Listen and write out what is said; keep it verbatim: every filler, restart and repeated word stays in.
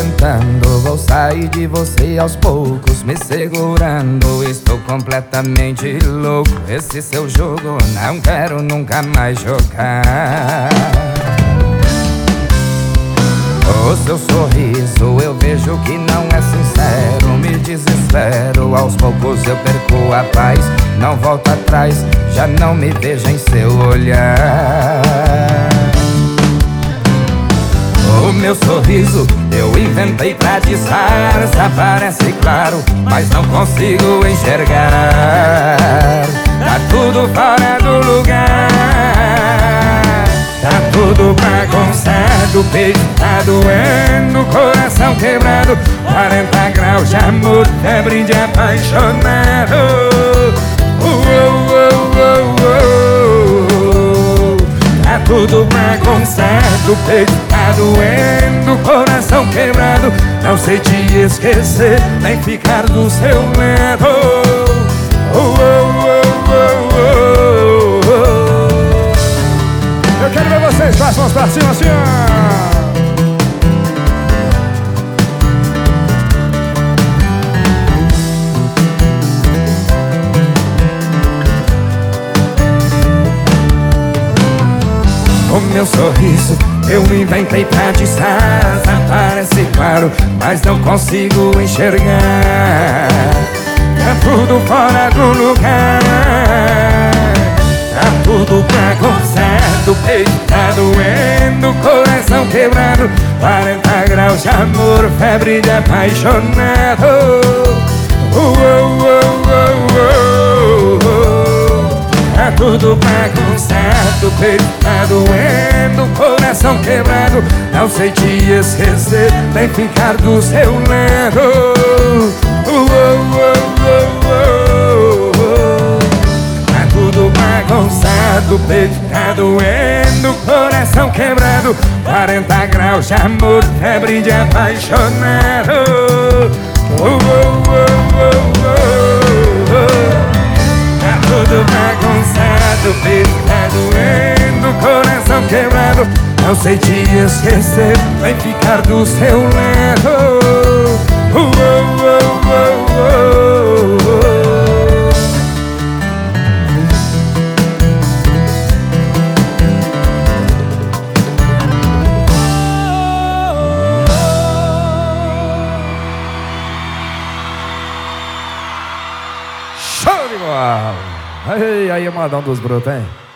tentando, vou sair de você aos poucos, me segurando, estou completamente louco. Esse seu jogo não quero nunca mais jogar. O seu sorriso eu vejo que não é sincero, me desespero, aos poucos eu perco a paz. Não volto atrás, já não me vejo em seu olhar. O meu sorriso eu inventei pra disfarçar, parece claro, mas não consigo enxergar. Tá tudo fora do lugar, tá tudo bagunçado, o peito tá doendo, coração quebrado, quarenta graus de amor, febre de apaixonado. Uh, uh, uh, uh, uh. Tá tudo bagunçado, o peito tá doendo, coração quebrado, não sei te esquecer, nem ficar do seu lado. Uh, uh, uh, uh, uh, uh. Eu quero ver vocês com as mãos pra cima, assim, ó. O meu sorriso eu inventei pra disfarçar, parece claro, mas não consigo enxergar. Tá tudo fora do lugar, tá tudo bagunçado, o peito tá doendo, coração quebrado, quarenta graus de amor, febre de apaixonado. Uh, uh, uh, uh, uh, uh. Tá tudo bagunçado, o peito tá doendo, coração quebrado, não sei te esquecer, nem ficar do seu lado. Uh, uh, uh, uh, uh. Tá tudo bagunçado, o peito tá doendo, coração quebrado, quarenta graus de amor, febre de apaixonado. Uh, uh, uh, uh, uh. Tá tudo bagunçado, o peito tá doendo, coração quebrado, não sei te esquecer, nem ficar do seu lado. Uh, uh, uh, uh, uh, uh. Show de bola! Aí, aí, o modão dos brotos, hein?